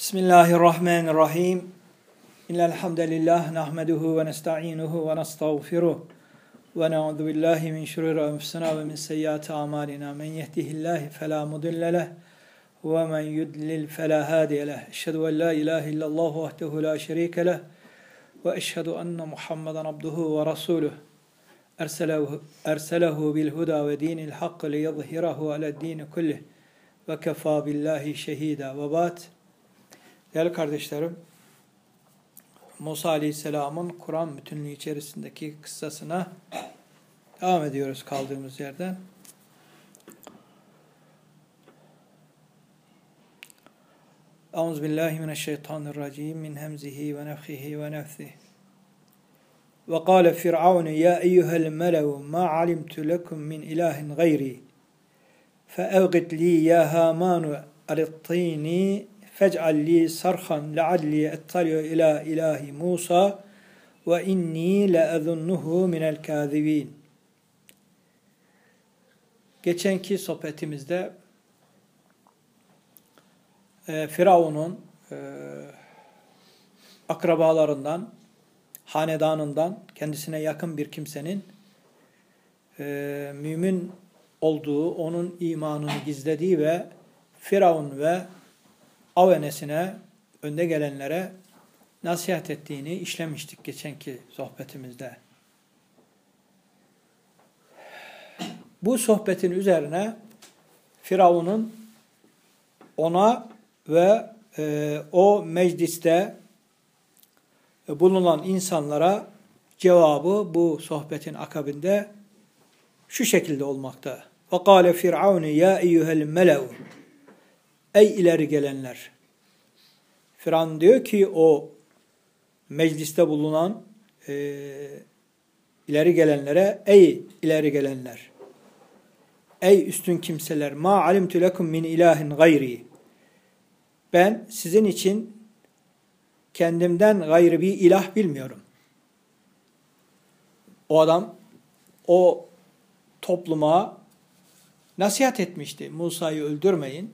Bismillahirrahmanirrahim. İnnel hamdelellah nahmeduhu ve nestainuhu ve nestağfiruh ve na'udzu billahi min şururi enfusina ve min seyyiati amalina. Men yehdihillahu fela mudille leh ve men yudlil fela hadiye leh. Eşhedü en la ilahe illallah vahdehu la şerike leh ve eşhedü enne Muhammeden abduhu ve resuluh. Erselehu bil huda ve dinil hak liyuzhirahu ala'd-din kullih ve kefa billahi şehida. Ve ba'd. Değerli kardeşlerim, Musa Aleyhisselam'ın Kur'an bütünlüğü içerisindeki kıssasına devam ediyoruz kaldığımız yerden. Euzubillahimineşşeytanirracim min hemzihi ve nefhihi ve nefsihi. Ve kâle Firavun ya eyyuhel melev ma alimtu lekum min ilahin gayri fe evgid li ya Hamanu alittini fec'al li sarhan lealli ettali'u ila ilahi Musa ve inni le'ezunnuhu minel kâzibîn. Geçenki sohbetimizde Firavun'un akrabalarından, hanedanından kendisine yakın bir kimsenin mümin olduğu, onun imanını gizlediği ve Firavun ve avenesine, önde gelenlere nasihat ettiğini işlemiştik geçenki sohbetimizde. Bu sohbetin üzerine Firavun'un ona ve o mecliste bulunan insanlara cevabı bu sohbetin akabinde şu şekilde olmakta. وَقَالَ فِرْعَوْنِ يَا اَيُّهَا الْمَلَوْ Ey ileri gelenler! Firavun diyor ki o mecliste bulunan ileri gelenlere, ey ileri gelenler! Ey üstün kimseler! مَا عَلِمْتُ لَكُمْ مِنْ ilahin gayri. Ben sizin için kendimden gayrı bir ilah bilmiyorum. O adam o topluma nasihat etmişti. Musa'yı öldürmeyin.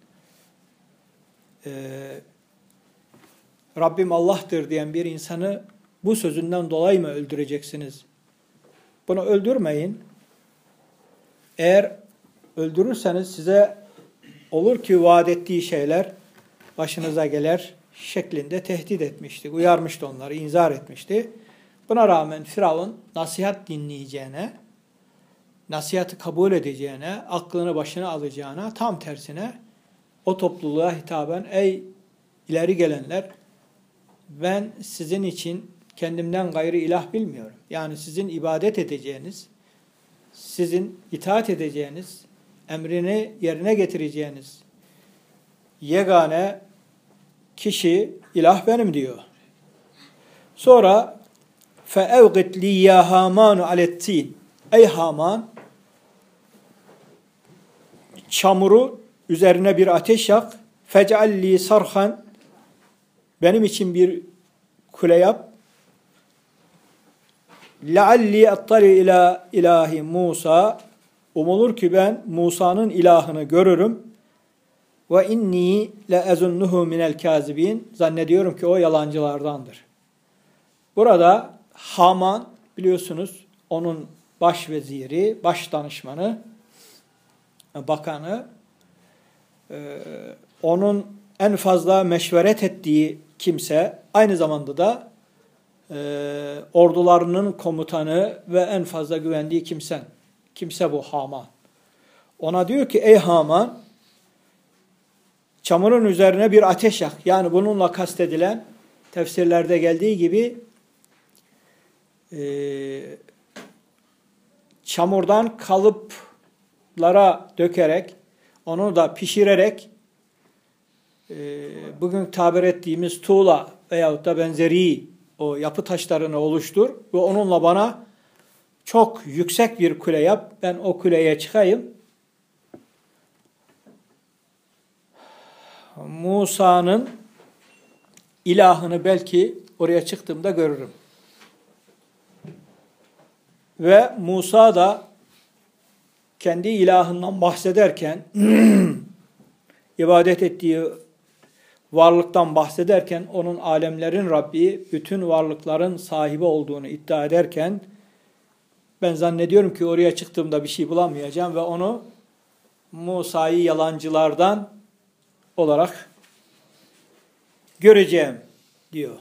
Rabbim Allah'tır diyen bir insanı bu sözünden dolayı mı öldüreceksiniz? Bunu öldürmeyin. Eğer öldürürseniz size olur ki vaat ettiği şeyler başınıza gelir şeklinde tehdit etmişti. Uyarmıştı onları, inzar etmişti. Buna rağmen Firavun nasihat dinleyeceğine, nasihatı kabul edeceğine, aklını başına alacağına, tam tersine o topluluğa hitaben, ey ileri gelenler, ben sizin için kendimden gayrı ilah bilmiyorum. Yani sizin ibadet edeceğiniz, sizin itaat edeceğiniz, emrini yerine getireceğiniz yegane kişi, ilah benim diyor. Sonra فَاَوْغِتْ لِي يَا هَامَانُ عَلَتِّينَ Ey Haman, çamuru üzerine bir ateş yak, فَجْعَلْ لِي sarhan benim için bir kule yap, لَعَلِّي اَطَّلِي ila ilahi Musa umulur ki ben Musa'nın ilahını görürüm, ve inni le'ezunnuhu minel kâzibîn zannediyorum ki o yalancılardandır. Burada Haman biliyorsunuz onun baş veziri, baş danışmanı, bakanı, onun en fazla meşveret ettiği kimse, aynı zamanda da ordularının komutanı ve en fazla güvendiği kimse bu Haman. Ona diyor ki ey Haman, çamurun üzerine bir ateş yak. Yani bununla kastedilen tefsirlerde geldiği gibi çamurdan kalıplara dökerek, onu da pişirerek bugün tabir ettiğimiz tuğla veyahut da benzeri o yapı taşlarını oluştur ve onunla bana çok yüksek bir kule yap. Ben o kuleye çıkayım. Musa'nın ilahını belki oraya çıktığımda görürüm. Ve Musa da kendi ilahından bahsederken ibadet ettiği varlıktan bahsederken onun alemlerin Rabbi, bütün varlıkların sahibi olduğunu iddia ederken ben zannediyorum ki oraya çıktığımda bir şey bulamayacağım ve onu Musa'yı yalancılardan olarak göreceğim diyor.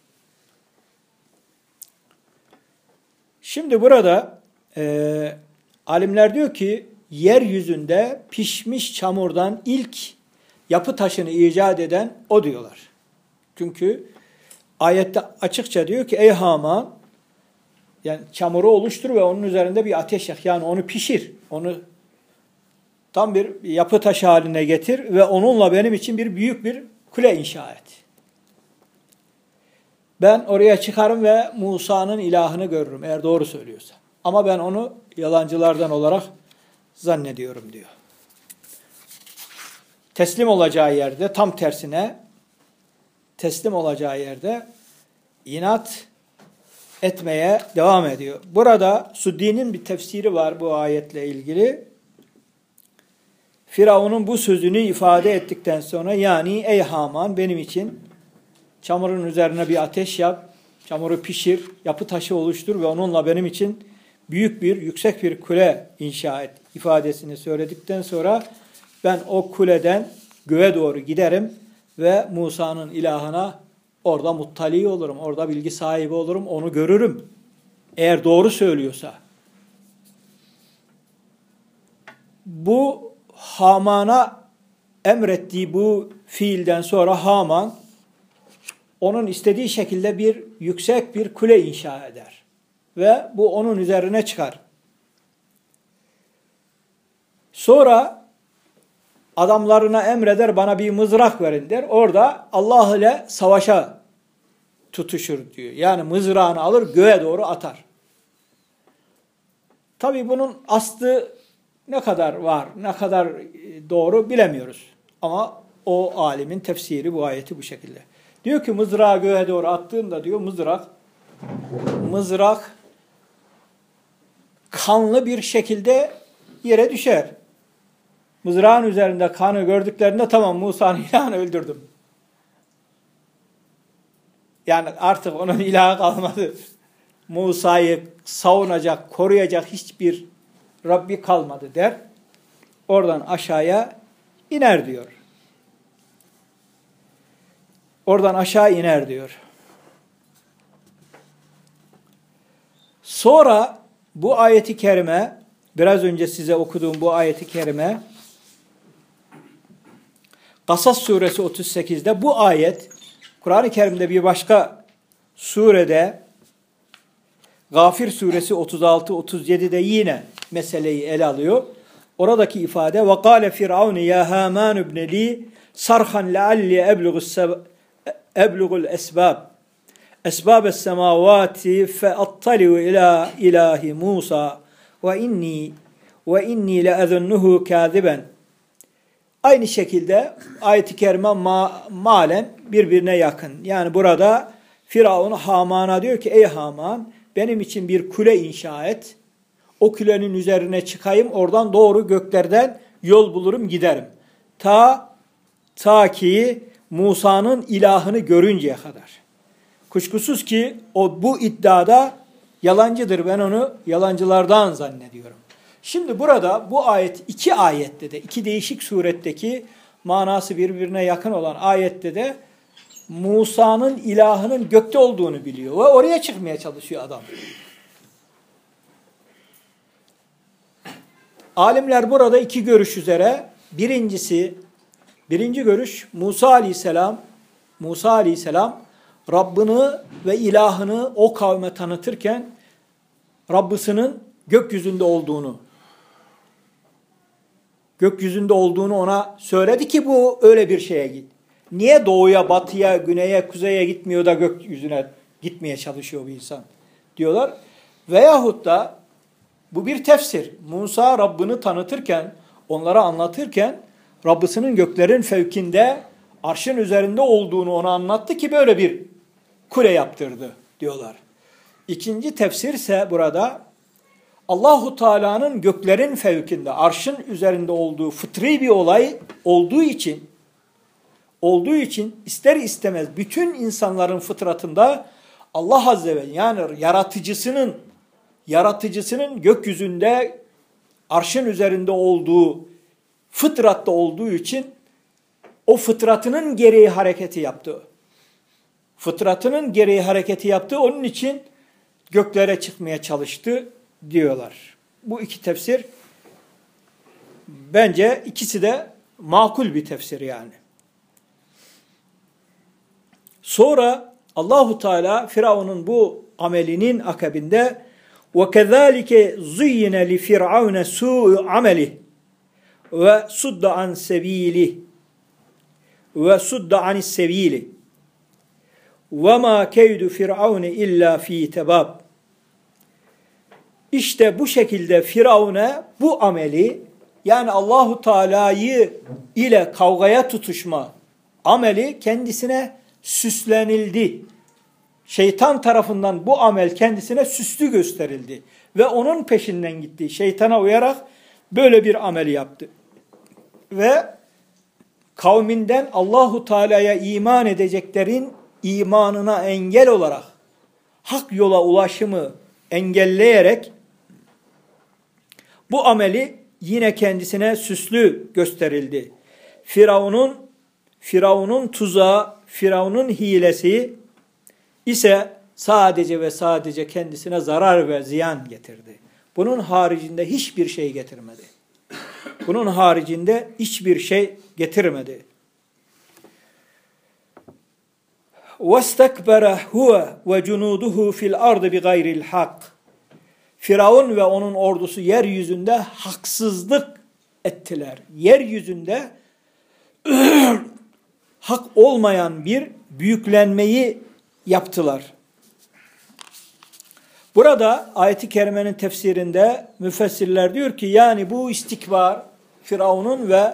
Şimdi burada alimler diyor ki yeryüzünde pişmiş çamurdan ilk yapı taşını icat eden o diyorlar. Çünkü ayette açıkça diyor ki ey Haman, yani çamuru oluştur ve onun üzerinde bir ateş yak. Yani onu pişir. Onu tam bir yapı taşı haline getir ve onunla benim için büyük bir kule inşa et. Ben oraya çıkarım ve Musa'nın ilahını görürüm eğer doğru söylüyorsa. Ama ben onu yalancılardan olarak zannediyorum diyor. Teslim olacağı yerde tam tersine teslim olacağı yerde inat etmeye devam ediyor. Burada Suddi'nin bir tefsiri var bu ayetle ilgili. Firavun'un bu sözünü ifade ettikten sonra yani ey Haman benim için çamurun üzerine bir ateş yap, çamuru pişir, yapı taşı oluştur ve onunla benim için yüksek bir kule inşa et ifadesini söyledikten sonra ben o kuleden göğe doğru giderim ve Musa'nın ilahına orada muttali olurum, orada bilgi sahibi olurum, onu görürüm. Eğer doğru söylüyorsa. Bu Haman'a emrettiği bu fiilden sonra Haman onun istediği şekilde yüksek bir kule inşa eder. Ve bu onun üzerine çıkar. Sonra adamlarına emreder bana bir mızrak verin der. Orada Allah ile savaşa tutuşur diyor. Yani mızrağını alır göğe doğru atar. Tabii bunun aslı ne kadar var, ne kadar doğru bilemiyoruz. Ama o alimin tefsiri bu ayeti bu şekilde. Diyor ki mızrağı göğe doğru attığında diyor mızrak kanlı bir şekilde yere düşer. Mızrağın üzerinde kanı gördüklerinde tamam Musa'nın ilahını öldürdüm. Yani artık onun ilahı kalmadı. Musa'yı savunacak, koruyacak hiçbir Rabbi kalmadı der. Oradan aşağıya iner diyor. Oradan aşağı iner diyor. Sonra bu ayeti kerime, biraz önce size okuduğum bu ayeti kerime, Kasas suresi 38'de bu ayet, Kur'an-ı Kerim'de bir başka surede, Gafir suresi 36-37'de yine meseleyi ele alıyor. Oradaki ifade, وَقَالَ فِرْعَوْنِ يَا هَامَانُ بْنَ لِي صَرْخًا لَعَلِّي أَبْلُغُ الْأَسْبَابِ أَسْبَابَ السَّمَاوَاتِ فَأَطَّلِعُ إِلَى إِلَٰهِ مُوسَى وَإِنِّي لَأَظُنُّهُ كَاذِبًا. Aynı şekilde ayet-i kerime malen birbirine yakın. Yani burada Firavun Haman'a diyor ki ey Haman benim için bir kule inşa et. O kulenin üzerine çıkayım oradan doğru göklerden yol bulurum giderim. Ta ki Musa'nın ilahını görünceye kadar. Kuşkusuz ki bu iddiada yalancıdır. Ben onu yalancılardan zannediyorum. Şimdi burada bu ayet iki ayette de iki değişik suretteki manası birbirine yakın olan ayette de Musa'nın ilahının gökte olduğunu biliyor ve oraya çıkmaya çalışıyor adam. Alimler burada iki görüş üzere. Birinci görüş Musa Aleyhisselam Rabbini ve ilahını o kavme tanıtırken Rabbisinin gökyüzünde olduğunu ona söyledi ki bu öyle bir şeye git. Niye doğuya, batıya, güneye, kuzeye gitmiyor da gökyüzüne gitmeye çalışıyor bir insan diyorlar. Veyahut da bu bir tefsir. Musa Rabbini tanıtırken, onlara anlatırken Rabbisinin göklerin fevkinde, arşın üzerinde olduğunu ona anlattı ki böyle bir kule yaptırdı diyorlar. İkinci tefsir ise burada Allahu Teala'nın göklerin fevkinde, arşın üzerinde olduğu fıtri bir olay olduğu için olduğu için ister istemez bütün insanların fıtratında Allah Azze ve yani yaratıcısının gökyüzünde arşın üzerinde olduğu fıtratta olduğu için o fıtratının gereği hareketi yaptı. Fıtratının gereği hareketi yaptı. Onun için göklere çıkmaya çalıştı diyorlar. Bu iki tefsir bence ikisi de makul bir tefsir yani. Sonra Allahu Teala Firavun'un bu amelinin akabinde وَكَذَٰلِكَ زُيِّنَ لِفِرْعَوْنَ سُوءُ عَمَلِهِ وَسُدَّ عَنْ سَب۪يلِهِ وَسُدَّ عَنِ السَّب۪يلِ وَمَا كَيْدُ فِرْعَوْنَ اِلَّا ف۪ي تَبَابٍ. İşte bu şekilde Firavun'a bu ameli, yani Allahu Teala'yı ile kavgaya tutuşma ameli kendisine süslenildi. Şeytan tarafından bu amel kendisine süslü gösterildi ve onun peşinden gitti. Şeytana uyarak böyle bir amel yaptı. Ve kavminden Allahu Teala'ya iman edeceklerin imanına engel olarak hak yola ulaşımı engelleyerek bu ameli yine kendisine süslü gösterildi. Firavun'un tuzağı, Firavun'un hilesi ise sadece ve sadece kendisine zarar ve ziyan getirdi. Bunun haricinde hiçbir şey getirmedi. Bunun haricinde hiçbir şey getirmedi. وَاسْتَكْبَرَ هُوَ وَجُنُودُهُ فِي الْأَرْضِ بِغَيْرِ الْحَقِّ. Firavun ve onun ordusu yeryüzünde haksızlık ettiler. Yeryüzünde hak olmayan bir büyüklenmeyi yaptılar. Burada ayet-i kerimenin tefsirinde müfessirler diyor ki yani bu istikbar Firavun'un ve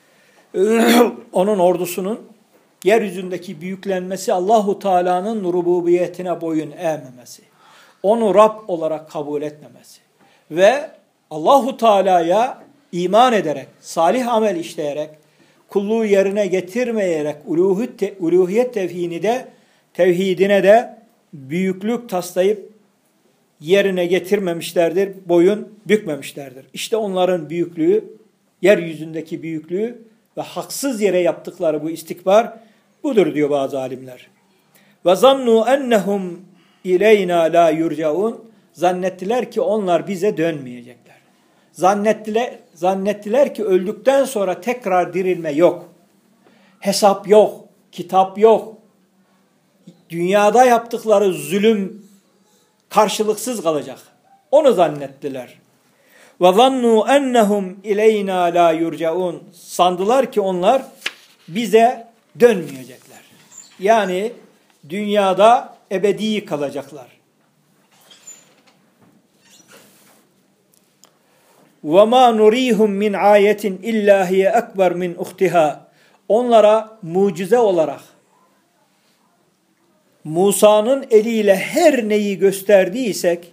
onun ordusunun yeryüzündeki büyüklenmesi Allahu Teala'nın rububiyetine boyun eğmemesi. Onu Rab olarak kabul etmemesi ve Allahu Teala'ya iman ederek, salih amel işleyerek, kulluğu yerine getirmeyerek uluhiyet tevhidine de büyüklük taslayıp yerine getirmemişlerdir, boyun bükmemişlerdir. İşte onların büyüklüğü, yeryüzündeki büyüklüğü ve haksız yere yaptıkları bu istikbar budur diyor bazı alimler. Ve zannu ennehum ileyna la yurcaun. Zannettiler ki onlar bize dönmeyecekler. Zannettiler ki öldükten sonra tekrar dirilme yok. Hesap yok, kitap yok. Dünyada yaptıkları zulüm karşılıksız kalacak. Onu zannettiler. Ve zannu ennehum ileyna la yurcaun. Sandılar ki onlar bize dönmeyecekler. Yani dünyada ebedi kalacaklar. وَمَا نُرِيهُمْ مِنْ آيَةٍ اِلَّا هِيَ اَكْبَرْ مِنْ اُخْتِهَا. Onlara mucize olarak Musa'nın eliyle her neyi gösterdiysek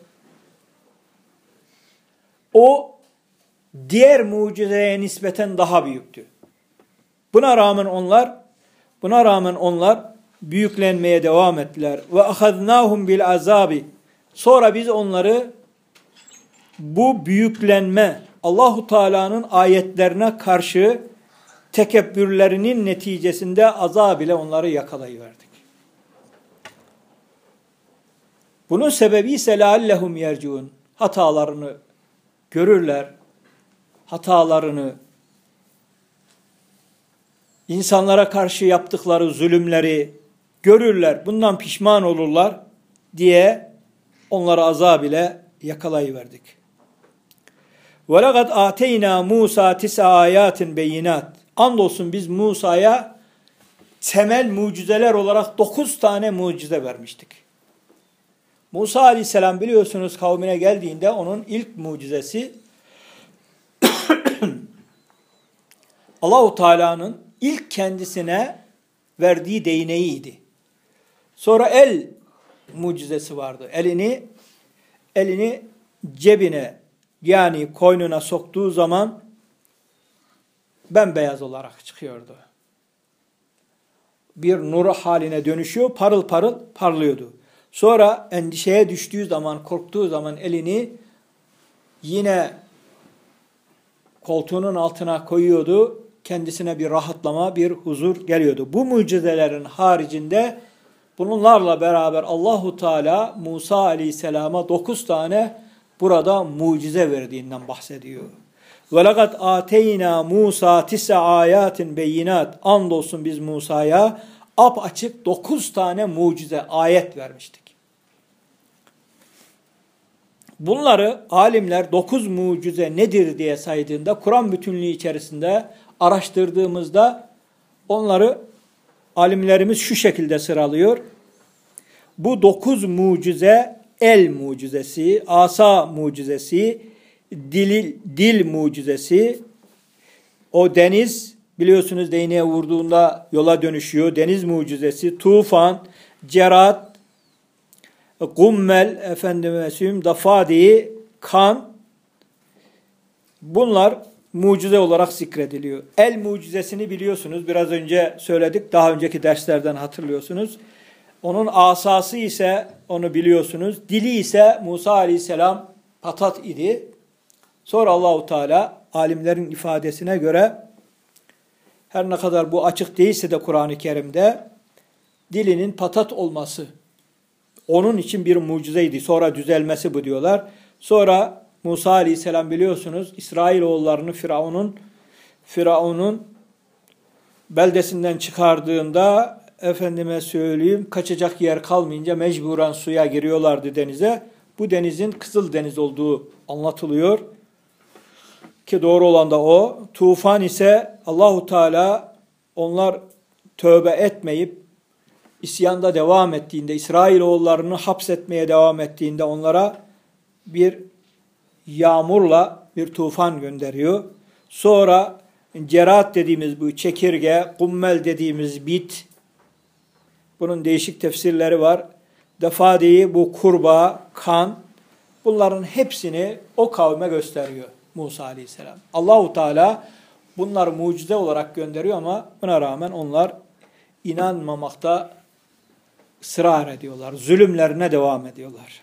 o diğer mucizeye nispeten daha büyüktü. Buna rağmen onlar büyüklenmeye devam ettiler. Ve ahadnahum bil azabi. Sonra biz onları bu büyüklenme, Allahu Teala'nın ayetlerine karşı tekebbürlerinin neticesinde azab ile onları yakalayıverdik. Bunun sebebi ise leallehum yerciun. Hatalarını görürler. Hatalarını, insanlara karşı yaptıkları zulümleri görürler. Bundan pişman olurlar diye onları azab ile yakalayıverdik. وَلَقَدْ آتَيْنَا مُوسَى تِسَ آيَاتٍ بَيِّنَاتٍ. Andolsun biz Musa'ya temel mucizeler olarak 9 tane mucize vermiştik. Musa aleyhisselam biliyorsunuz kavmine geldiğinde onun ilk mucizesi Allahu Teala'nın ilk kendisine verdiği değneğiydi. Sonra el mucizesi vardı. Elini cebine yani koynuna soktuğu zaman bembeyaz olarak çıkıyordu. bir nur haline dönüşüyor, parıl parıl parlıyordu. Sonra endişeye düştüğü zaman, korktuğu zaman elini yine koltuğunun altına koyuyordu. Kendisine bir rahatlama, bir huzur geliyordu. Bu mucizelerin haricinde bunlarla beraber Allahu Teala Musa Aleyhisselam'a 9 tane burada mucize verdiğinden bahsediyor. وَلَقَدْ آتَيْنَا مُوسَى تِسَ آيَاتٍ بَيِّنَاتٍ Andolsun biz Musa'ya apaçık 9 tane mucize, ayet vermiştik. Bunları alimler 9 mucize nedir diye saydığında, Kur'an bütünlüğü içerisinde araştırdığımızda onları alimlerimiz şu şekilde sıralıyor. Bu 9 mucize, el mucizesi, asa mucizesi, dil mucizesi, o deniz biliyorsunuz değneğe vurduğunda yola dönüşüyor, deniz mucizesi, tufan, cerat, gummel, dafadi, kan, bunlar mucize olarak zikrediliyor. El mucizesini biliyorsunuz, biraz önce söyledik, daha önceki derslerden hatırlıyorsunuz. Onun asası ise onu biliyorsunuz, dili ise Musa Aleyhisselam patat idi. Sonra Allahu Teala alimlerin ifadesine göre, her ne kadar bu açık değilse de Kur'an-ı Kerim'de, dilinin patat olması onun için bir mucizeydi. Sonra düzelmesi bu diyorlar. Sonra Musa Aleyhisselam biliyorsunuz İsrailoğullarını Firavun'un beldesinden çıkardığında, efendime söyleyeyim, kaçacak yer kalmayınca mecburen suya giriyorlardı, denize. Bu denizin Kızıl Deniz olduğu anlatılıyor. Ki doğru olan da o. Tufan ise Allahu Teala onlar tövbe etmeyip isyanda devam ettiğinde, İsrailoğullarını hapsetmeye devam ettiğinde onlara bir yağmurla bir tufan gönderiyor. Sonra cerat dediğimiz bu çekirge, kummel dediğimiz bit, bunun değişik tefsirleri var. Defadi, bu kurbağa, kan, bunların hepsini o kavme gösteriyor Musa Aleyhisselam. Allahu Teala bunları mucize olarak gönderiyor ama buna rağmen onlar inanmamakta ısrar ediyorlar. Zulümlerine devam ediyorlar.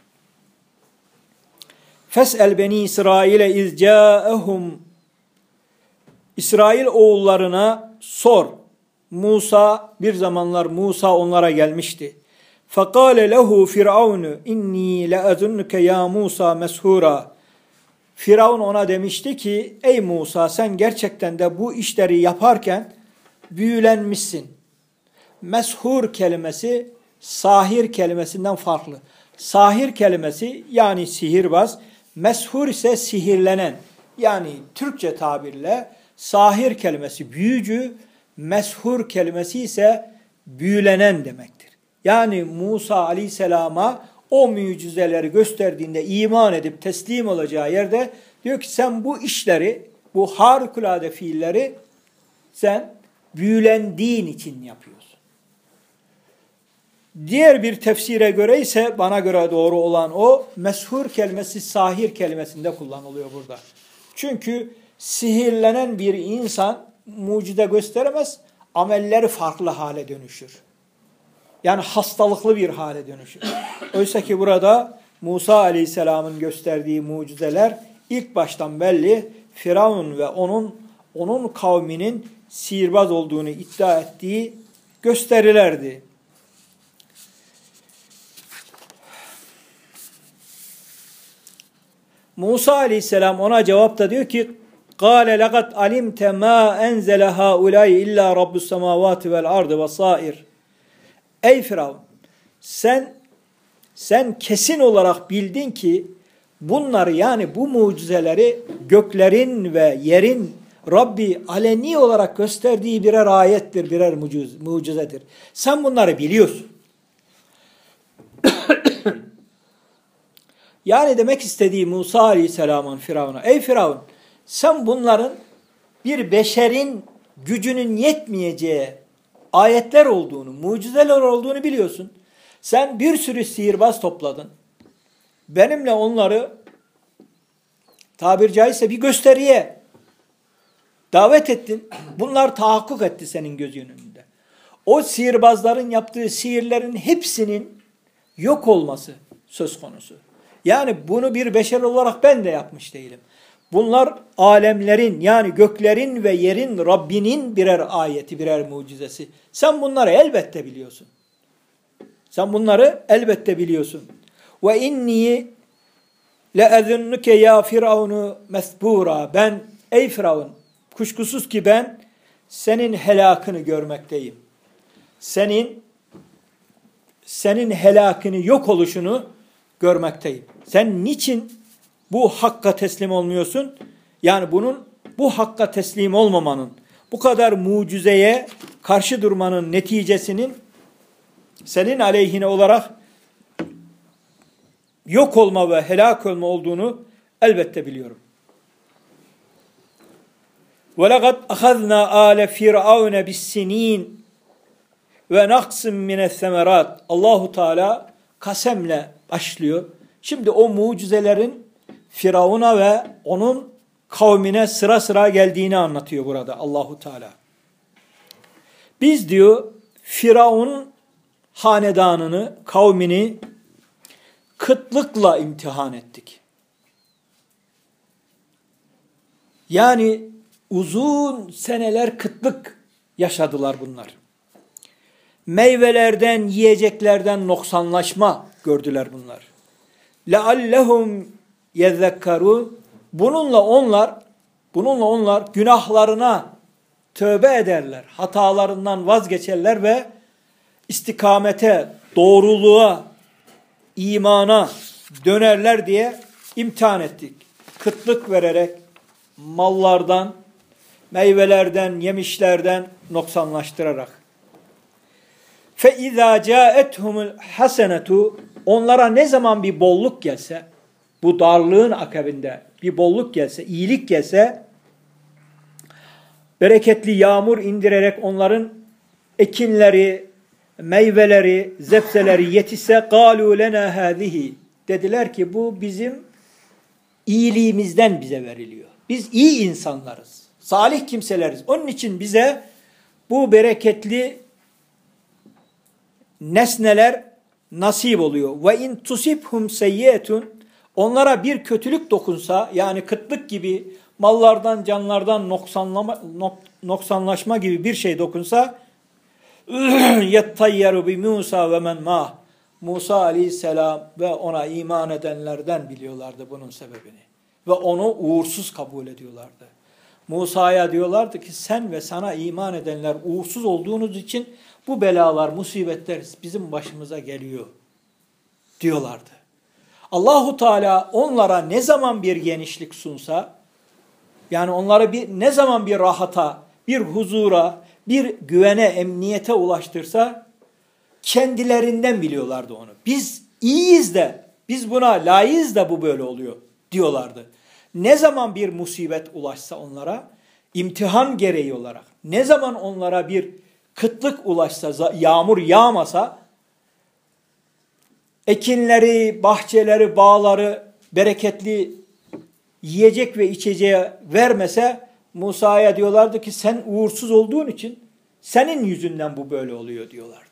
Fes'el beni İsrail'e izcâehum, İsrail oğullarına sor. Musa, bir zamanlar Musa onlara gelmişti. Fekâle lehu firavunu inni le'azunnuke ya Musa meshura. Firavun ona demişti ki, ey Musa sen gerçekten de bu işleri yaparken büyülenmişsin. Meshur kelimesi sahir kelimesinden farklı. Sahir kelimesi yani sihirbaz, meshur ise sihirlenen. Yani Türkçe tabirle sahir kelimesi büyücü, meshur kelimesi ise büyülenen demektir. Yani Musa Aleyhisselam'a o mucizeleri gösterdiğinde iman edip teslim olacağı yerde diyor ki sen bu işleri, bu harikulade fiilleri sen büyülendiğin için yapıyorsun. Diğer bir tefsire göre ise bana göre doğru olan o, meshur kelimesi sahir kelimesinde kullanılıyor burada. Çünkü sihirlenen bir insan mucize gösteremez, amelleri farklı hale dönüşür. Yani hastalıklı bir hale dönüşür. Oysa ki burada Musa Aleyhisselam'ın gösterdiği mucizeler ilk baştan belli, Firavun ve onun kavminin sihirbaz olduğunu iddia ettiği gösterilerdi. Musa Aleyhisselam ona cevapta diyor ki, قَالَ لَقَدْ عَلِمْتَ مَا اَنْزَلَ هَاُولَٰئِ اِلَّا رَبُّ السَّمَاوَاتِ وَالْاَرْضِ وَصَائِرِ. Ey Firavun, sen kesin olarak bildin ki bunları, yani bu mucizeleri göklerin ve yerin Rabbi aleni olarak gösterdiği birer ayettir, birer mucizedir. Sen bunları biliyorsun. Yani demek istediği Musa Aleyhisselam'ın Firavun'a, ey Firavun sen bunların bir beşerin gücünün yetmeyeceği ayetler olduğunu, mucizeler olduğunu biliyorsun. Sen bir sürü sihirbaz topladın. Benimle onları tabiri caizse bir gösteriye davet ettin. Bunlar tahakkuk etti senin gözünün önünde. o sihirbazların yaptığı sihirlerin hepsinin yok olması söz konusu. Yani bunu bir beşer olarak ben de yapmış değilim. Bunlar alemlerin, yani göklerin ve yerin Rabbinin birer ayeti, birer mucizesi. Sen bunları elbette biliyorsun. Sen bunları elbette biliyorsun. Ve inni le'ezunnuke ya Firavunu mesbura. Ben, ey Firavun, kuşkusuz ki ben senin helakını görmekteyim. Senin helakını, yok oluşunu görmekteyim. Sen niçin bu hakka teslim olmuyorsun? Yani bu hakka teslim olmamanın, bu kadar mucizeye karşı durmanın neticesinin senin aleyhine olarak yok olma ve helak olma olduğunu elbette biliyorum. وَلَقَدْ أَخَذْنَا آلَ فِرْعَوْنَ بِالسِّن۪ينَ وَنَقْسٍ مِنَ الثَّمَرَاتِ Allahu Teala kasemle başlıyor. Şimdi o mucizelerin Firavun'a ve onun kavmine sıra sıra geldiğini anlatıyor burada Allahu Teala. Biz diyor Firavun hanedanını, kavmini kıtlıkla imtihan ettik. Yani uzun seneler kıtlık yaşadılar bunlar. Meyvelerden, yiyeceklerden noksanlaşma gördüler bunlar. لَعَلَّهُمْ يَذَّكَّرُونَ Bununla onlar günahlarına tövbe ederler. Hatalarından vazgeçerler ve istikamete, doğruluğa, imana dönerler diye imtihan ettik. Kıtlık vererek mallardan, meyvelerden, yemişlerden noksanlaştırarak. فَاِذَا جَاءَتْهُمُ الْحَسَنَةُ Onlara ne zaman bir bolluk gelse, bu darlığın akabinde bir bolluk gelse, iyilik gelse, bereketli yağmur indirerek onların ekinleri, meyveleri, zepseleri yetişse قَالُوا لَنَا هَذِهِ Dediler ki bu bizim iyiliğimizden bize veriliyor. Biz iyi insanlarız, salih kimseleriz. Onun için bize bu bereketli nesneler nasip oluyor. Ve in tusibhum seyyietun onlara bir kötülük dokunsa, yani kıtlık gibi mallardan, canlardan noksanlaşma gibi bir şey dokunsa yettayyaru bi Musa ve men mah Musa aleyhisselam ve ona iman edenlerden biliyorlardı bunun sebebini. Ve onu uğursuz kabul ediyorlardı. Musa'ya diyorlardı ki sen ve sana iman edenler uğursuz olduğunuz için bu belalar, musibetler bizim başımıza geliyor diyorlardı. Allahu Teala onlara ne zaman bir genişlik sunsa, yani onlara ne zaman bir rahata, bir huzura, bir güvene, emniyete ulaştırsa kendilerinden biliyorlardı onu. Biz iyiyiz de, biz buna layığız da bu böyle oluyor diyorlardı. Ne zaman bir musibet ulaşsa onlara, imtihan gereği olarak, ne zaman onlara bir kıtlık ulaşsa, yağmur yağmasa, ekinleri, bahçeleri, bağları, bereketli yiyecek ve içeceği vermese, Musa'ya diyorlardı ki sen uğursuz olduğun için senin yüzünden bu böyle oluyor diyorlardı.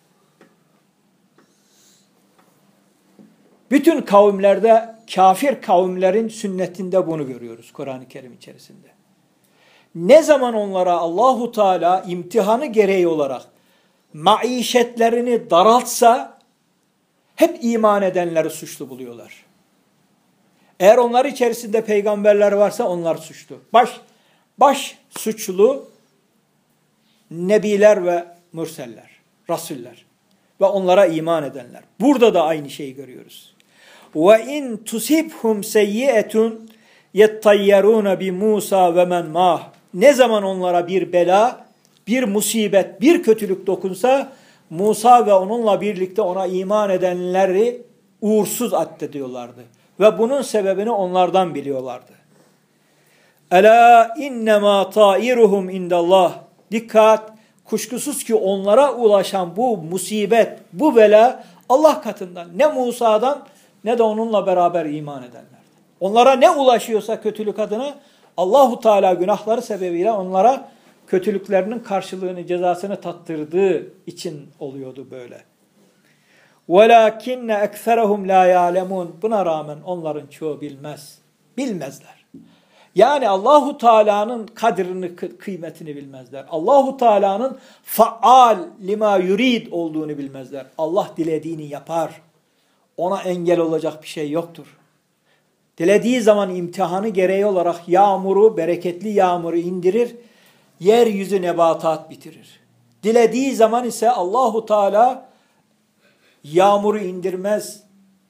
Bütün kavimlerde, kafir kavimlerin sünnetinde bunu görüyoruz Kur'an-ı Kerim içerisinde. Ne zaman onlara Allahu Teala imtihanı gereği olarak maişetlerini daraltsa hep iman edenleri suçlu buluyorlar. Eğer onlar içerisinde peygamberler varsa onlar suçlu. Baş suçlu nebiler ve mürseller, rasuller ve onlara iman edenler. Burada da aynı şeyi görüyoruz. Ve in tusibhum seyyietun yettayyaruna bi Musa ve men mah. Ne zaman onlara bir bela, bir musibet, bir kötülük dokunsa Musa ve onunla birlikte ona iman edenleri uğursuz addediyorlardı. Ve bunun sebebini onlardan biliyorlardı. Ela innema tairuhum indallah. Dikkat! Kuşkusuz ki onlara ulaşan bu musibet, bu bela Allah katından, ne Musa'dan ne de onunla beraber iman edenler. Onlara ne ulaşıyorsa kötülük adına Allahu Teala günahları sebebiyle onlara kötülüklerinin karşılığını, cezasını tattırdığı için oluyordu böyle. وَلَاكِنَّ اَكْثَرَهُمْ لَا يَعْلَمُونَ Buna rağmen onların çoğu bilmez. Bilmezler. Yani Allahu Teala'nın kadrini, kıymetini bilmezler. Allahu Teala'nın faal lima yurid olduğunu bilmezler. Allah dilediğini yapar. Ona engel olacak bir şey yoktur. Dilediği zaman imtihanı gereği olarak yağmuru, bereketli yağmuru indirir. Yeryüzü nebatat bitirir. Dilediği zaman ise Allahu Teala yağmuru indirmez.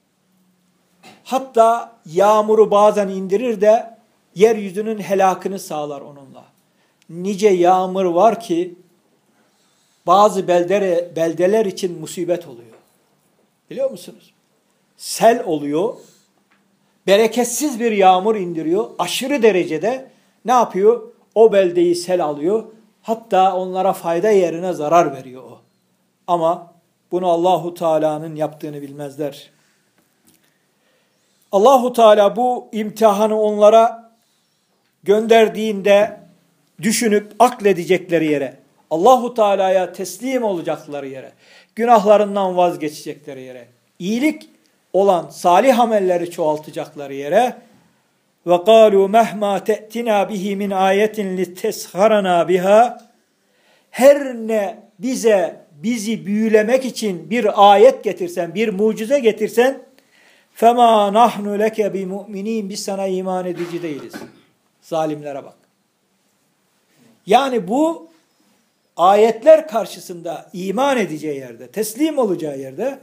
Hatta yağmuru bazen indirir de yeryüzünün helakını sağlar onunla. Nice yağmur var ki bazı beldeler için musibet oluyor. Biliyor musunuz? Sel oluyor. Bereketsiz bir yağmur indiriyor. Aşırı derecede ne yapıyor? O beldeyi sel alıyor. Hatta onlara fayda yerine zarar veriyor o. Ama bunu Allahu Teala'nın yaptığını bilmezler. Allahu Teala bu imtihanı onlara gönderdiğinde düşünüp akledecekleri yere, Allahu Teala'ya teslim olacakları yere, günahlarından vazgeçecekleri yere, iyilik olan salih amelleri çoğaltacakları yere ve قَالُوا مَهْمَا تَأْتِنَا بِهِ مِنْ آيَةٍ لِتَسْخَرَنَا بِهَا Her ne bizi büyülemek için bir ayet getirsen, bir mucize getirsen فَمَا نَحْنُ لَكَ بِمُؤْمِنِينَ Biz sana iman edici değiliz. Zalimlere bak. Yani bu ayetler karşısında iman edeceği yerde, teslim olacağı yerde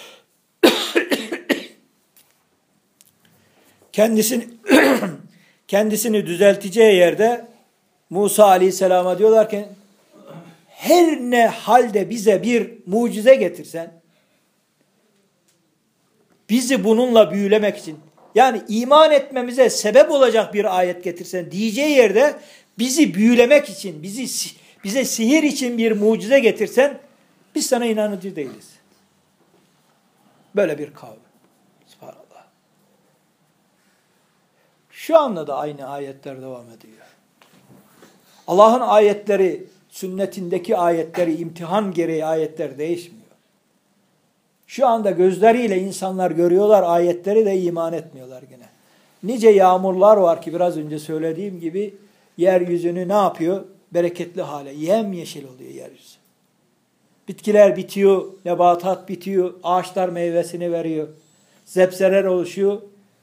kendisini düzelteceği yerde Musa Aleyhisselam'a diyorlar ki her ne halde bize bir mucize getirsen bizi bununla büyülemek için yani iman etmemize sebep olacak bir ayet getirsen diyeceği yerde bizi büyülemek için bize sihir için bir mucize getirsen biz sana inanıcı değiliz. Böyle bir kavim. Subhanallah. Şu anda da aynı ayetler devam ediyor. Allah'ın ayetleri, sünnetindeki ayetleri, imtihan gereği ayetler değişmiyor. Şu anda gözleriyle insanlar görüyorlar ayetleri de iman etmiyorlar gene. Nice yağmurlar var ki biraz önce söylediğim gibi yeryüzünü ne yapıyor? Bereketli hale, yemyeşil oluyor yeryüzü. Bitkiler bitiyor, nebatat bitiyor, ağaçlar meyvesini veriyor. Zepseler oluşuyor.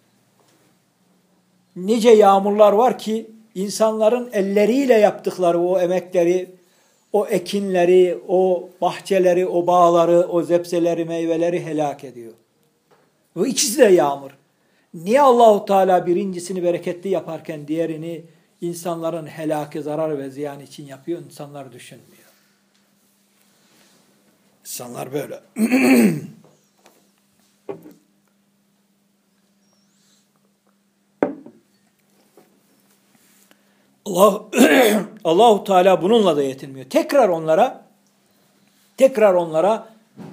Nice yağmurlar var ki insanların elleriyle yaptıkları o emekleri, o ekinleri, o bahçeleri, o bağları, o zepseleri, meyveleri helak ediyor. Ve ikisi de yağmur. Niye Allahu Teala birincisini bereketli yaparken diğerini insanların helakı, zarar ve ziyan için yapıyor? İnsanlar düşünmüyor. İnsanlar böyle. Allahu Teala bununla da yetinmiyor. Tekrar onlara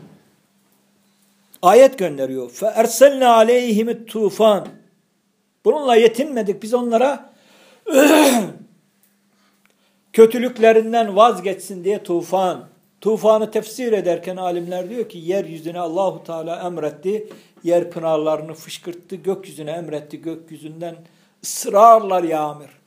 ayet gönderiyor. Fe erselna aleyhimut tufan. Bununla yetinmedik. Biz onlara kötülüklerinden vazgeçsin diye tufanı tefsir ederken alimler diyor ki yeryüzüne Allahu Teala emretti. Yer pınarlarını fışkırttı. Gökyüzüne emretti. Gökyüzünden ısrarlar yağmur.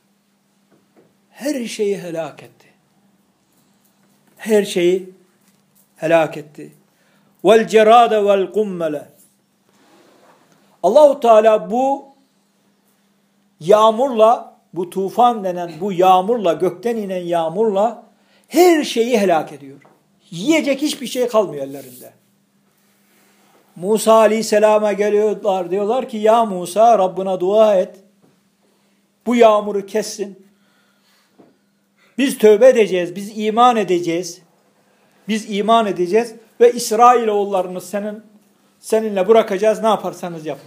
Her şeyi helak etti. Her şeyi helak etti. Vel cerade vel kummele. Allahu Teala bu yağmurla, bu tufan denen bu yağmurla, gökten inen yağmurla her şeyi helak ediyor. Yiyecek hiçbir şey kalmıyor ellerinde. Musa Aleyhisselam'a geliyorlar, diyorlar ki ya Musa Rabbına dua et. Bu yağmuru kessin. Biz tövbe edeceğiz, biz iman edeceğiz. Biz iman edeceğiz ve İsrailoğullarını seninle bırakacağız. Ne yaparsanız yapın.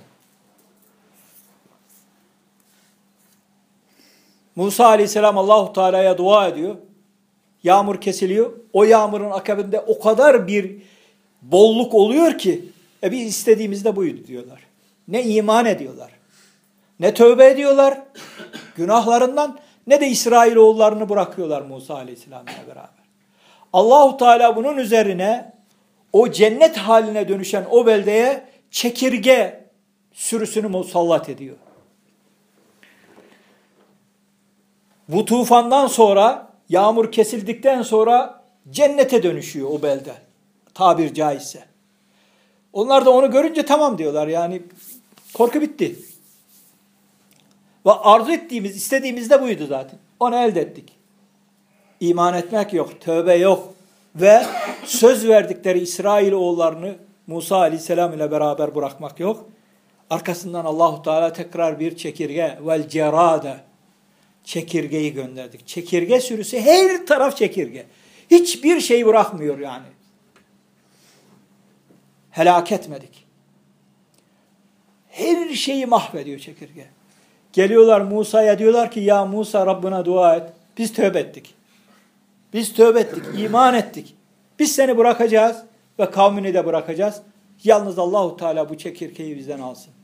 Musa Aleyhisselam Allahu Teala'ya dua ediyor. Yağmur kesiliyor. O yağmurun akabinde o kadar bir bolluk oluyor ki biz istediğimizde buydu diyorlar. Ne iman ediyorlar, ne tövbe ediyorlar günahlarından, ne de İsrailoğullarını bırakıyorlar Musa Aleyhisselam ile beraber. Allahu Teala bunun üzerine o cennet haline dönüşen o beldeye çekirge sürüsünü musallat ediyor. Bu tufandan sonra, yağmur kesildikten sonra cennete dönüşüyor o belde. Tabir caizse. Onlar da onu görünce tamam diyorlar. Yani korku bitti. Ve arzu ettiğimiz, istediğimiz de buydu zaten. Onu elde ettik. İman etmek yok, tövbe yok. Ve söz verdikleri İsrailoğullarını Musa Aleyhisselam ile beraber bırakmak yok. Arkasından Allahu Teala tekrar bir çekirge vel cerade, çekirgeyi gönderdik. Çekirge sürüsü, her taraf çekirge. Hiçbir şey bırakmıyor yani. Helak etmedik. Her şeyi mahvediyor çekirge. Geliyorlar Musa'ya, diyorlar ki ya Musa, Rabbına dua et. Biz tövbe ettik. Biz tövbe ettik, iman ettik. Biz seni bırakacağız ve kavmini de bırakacağız. Yalnız Allahu Teala bu çekirgeyi bizden alsın.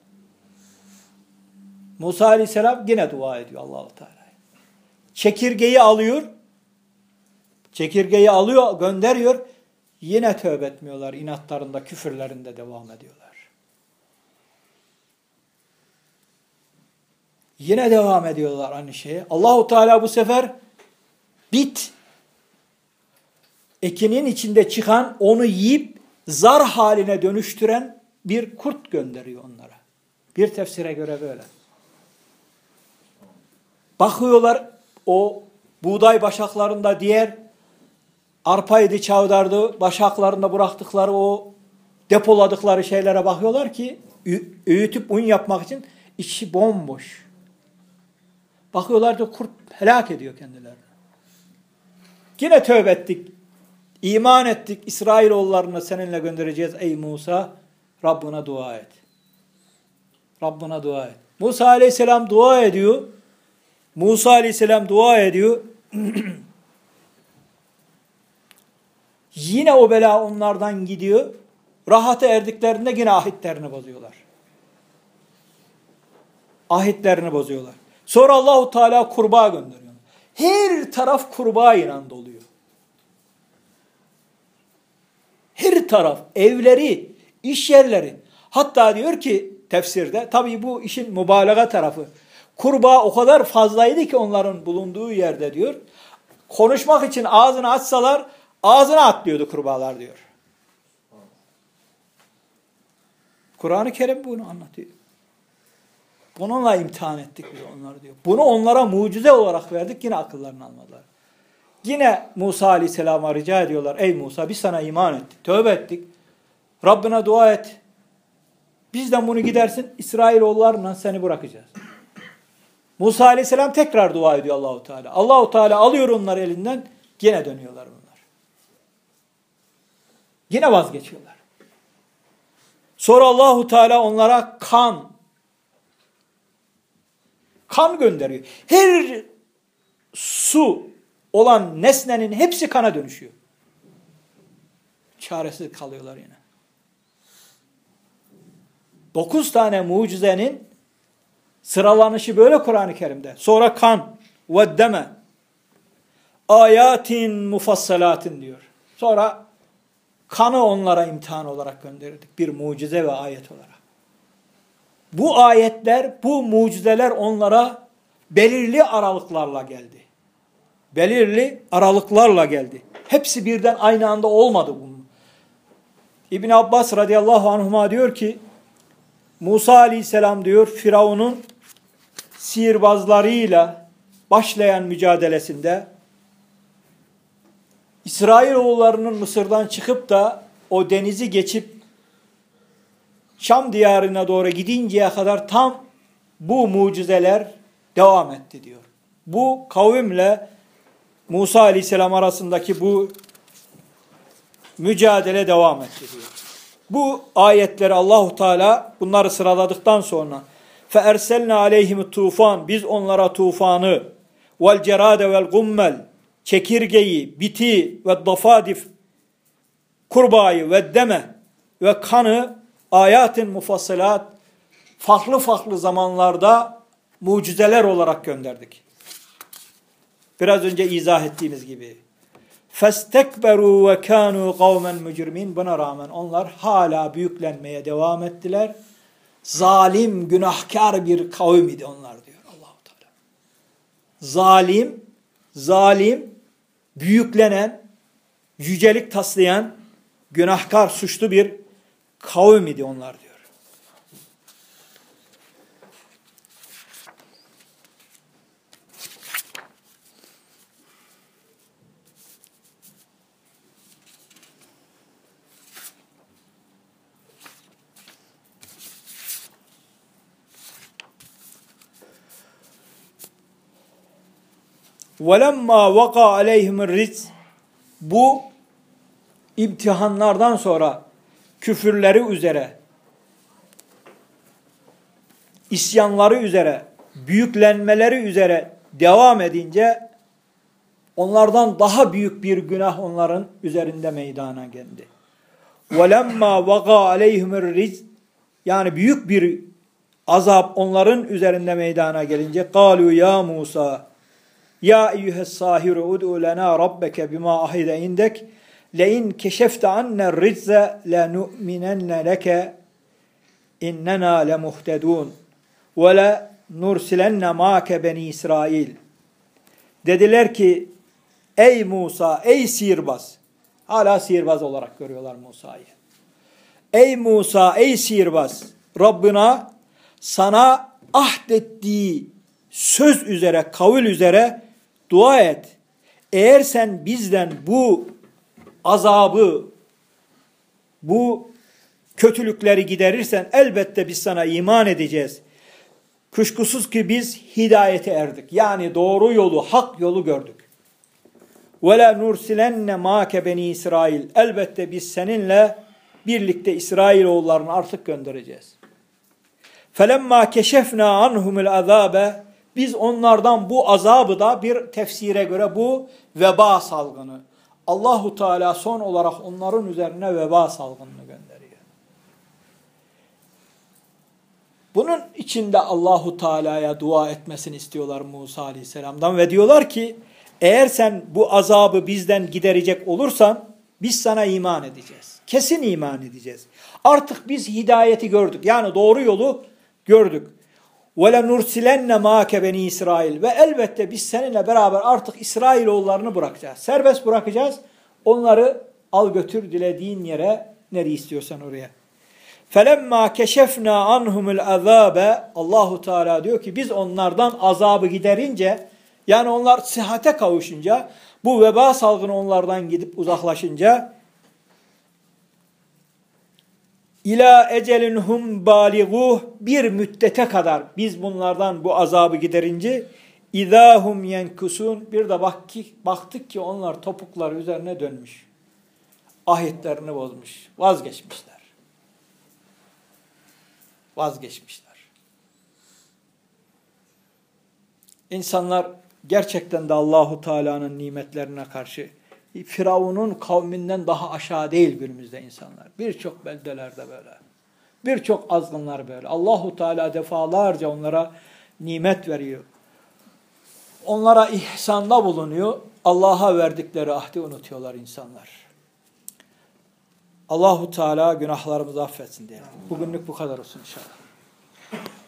Musa Aleyhisselam yine dua ediyor Allahu Teala'ya. Çekirgeyi alıyor. Çekirgeyi alıyor, gönderiyor. Yine tövbe etmiyorlar. İnatlarında, küfürlerinde devam ediyorlar. Yine devam ediyorlar aynı şeye. Allahu Teala bu sefer ekinin içinde çıkan, onu yiyip zar haline dönüştüren bir kurt gönderiyor onlara. Bir tefsire göre böyle. Bakıyorlar o buğday başaklarında, diğer arpaydı, çavdardı başaklarında bıraktıkları o depoladıkları şeylere bakıyorlar ki öğütüp un yapmak için içi bomboş. Bakıyorlar da kurt helak ediyor kendilerini. Yine tövbe ettik. İman ettik. İsrailoğullarını seninle göndereceğiz ey Musa. Rabbına dua et. Rabbına dua et. Musa Aleyhisselam dua ediyor. Musa Aleyhisselam dua ediyor. Yine o bela onlardan gidiyor. Rahata erdiklerinde yine ahitlerini bozuyorlar. Ahitlerini bozuyorlar. Sonra Allahu Teala kurbağa gönderiyor. Her taraf kurbağa ile doluyor. Her taraf, evleri, iş yerleri. Hatta diyor ki tefsirde, tabii bu işin mübalağa tarafı. Kurbağa o kadar fazlaydı ki onların bulunduğu yerde diyor. Konuşmak için ağzını açsalar ağzına atlıyordu kurbağalar diyor. Kur'an-ı Kerim bunu anlatıyor. Bununla imtihan ettik biz onları diyor. Bunu onlara mucize olarak verdik, yine akıllarını almadılar. Yine Musa Aleyhisselam'a rica ediyorlar. Ey Musa, biz sana iman ettik, tövbe ettik. Rabbine dua et. Bizden bunu gidersin, İsrailoğullarla seni bırakacağız. Musa Aleyhisselam tekrar dua ediyor Allahu Teala. Allahu Teala alıyor onları elinden, yine dönüyorlar bunlar. Yine vazgeçiyorlar. Sonra Allahu Teala onlara kan gönderiyor. Her su olan nesnenin hepsi kana dönüşüyor. Çaresiz kalıyorlar yine. 9 tane mucizenin sıralanışı böyle Kur'an-ı Kerim'de. Sonra kan ve deme ayatin mufassalatin diyor. Sonra kanı onlara imtihan olarak gönderirdik. Bir mucize ve ayet olarak. Bu ayetler, bu mucizeler onlara belirli aralıklarla geldi. Belirli aralıklarla geldi. Hepsi birden aynı anda olmadı bunun. İbn Abbas radıyallahu anhuma diyor ki, Musa aleyhisselam diyor, Firavun'un sihirbazlarıyla başlayan mücadelesinde İsrailoğullarının Mısır'dan çıkıp da o denizi geçip Şam diyarına doğru gidinceye kadar tam bu mucizeler devam etti diyor. Bu kavimle Musa Aleyhisselam arasındaki bu mücadele devam etti diyor. Bu ayetleri Allahu Teala bunları sıraladıktan sonra فَاَرْسَلْنَا عَلَيْهِمُ tufan, biz onlara tufanı وَالْجَرَادَ وَالْغُمَّلْ, çekirgeyi, biti ve dafadif, kurbağayı ve deme ve kanı ayatin mufassilat, farklı farklı zamanlarda mucizeler olarak gönderdik. Biraz önce izah ettiğimiz gibi. فَاسْتَكْبَرُوا وَكَانُوا قَوْمًا مُجْرِمِينَ. Buna rağmen onlar hala büyüklenmeye devam ettiler. Zalim, günahkar bir kavim idi onlar diyor Allah-u Teala. Zalim, büyüklenen, yücelik taslayan, günahkar, suçlu bir kavim idi onlar diyor. وَلَمَّا وَقَى عَلَيْهِمُ الرِّجْزِ. Bu imtihanlardan sonra küfürleri üzere, isyanları üzere, büyüklenmeleri üzere devam edince onlardan daha büyük bir günah onların üzerinde meydana geldi. وَلَمَّا وَقَى عَلَيْهِمُ الرِّجْزِ. Yani büyük bir azap onların üzerinde meydana gelince قَالُوا ya Musa ya eyyühes sahiru ud'u lena rabbeke bima ahide indek le'in keşefte anner rizze lenu'minenne leke innena lemuhtedun ve le nursilenne ma'ke beni İsrail. Dediler ki ey Musa, ey sihirbaz. Hala sihirbaz olarak görüyorlar Musa'yı. Ey Musa, ey sihirbaz. Rabbına sana ahdettiği söz üzere, kavil üzere dua et. Eğer sen bizden bu azabı, bu kötülükleri giderirsen elbette biz sana iman edeceğiz. Kuşkusuz ki biz hidayete erdik. Yani doğru yolu, hak yolu gördük. وَلَا نُرْسِلَنَّ مَاكَ beni İsrail. Elbette biz seninle birlikte İsrailoğullarını artık göndereceğiz. فَلَمَّا كَشَفْنَا عَنْهُمُ الْعَذَابَ. Biz onlardan bu azabı da bir tefsire göre bu veba salgını. Allahu Teala son olarak onların üzerine veba salgınını gönderiyor. Bunun içinde Allahu Teala'ya dua etmesini istiyorlar Musa Aleyhisselam'dan ve diyorlar ki eğer sen bu azabı bizden giderecek olursan biz sana iman edeceğiz. Kesin iman edeceğiz. Artık biz hidayeti gördük. Yani doğru yolu gördük. وَلَنُرْسِلَنَّ مَاكَ beni İsrail. Ve elbette biz seninle beraber artık İsrailoğullarını bırakacağız. Serbest bırakacağız. Onları al götür dilediğin yere, nereye istiyorsan oraya. فَلَمَّا كَشَفْنَا عَنْهُمُ الْعَذَابَ. Allahu Teala diyor ki biz onlardan azabı giderince, yani onlar sıhhate kavuşunca, bu veba salgını onlardan gidip uzaklaşınca İlâ ecelin baliguh. Bir müddete kadar biz bunlardan bu azabı giderince idâhum yenkusun. Bir de baktık ki onlar topukları üzerine dönmüş. Ahitlerini bozmuş. Vazgeçmişler. İnsanlar gerçekten de Allahu Teala'nın nimetlerine karşı Firavun'un kavminden daha aşağı değil günümüzde insanlar. Birçok beldelerde böyle. Birçok azgınlar böyle. Allahu Teala defalarca onlara nimet veriyor. Onlara ihsanda bulunuyor. Allah'a verdikleri ahdi unutuyorlar insanlar. Allahu Teala günahlarımızı affetsin diyelim. Bugünlük bu kadar olsun inşallah.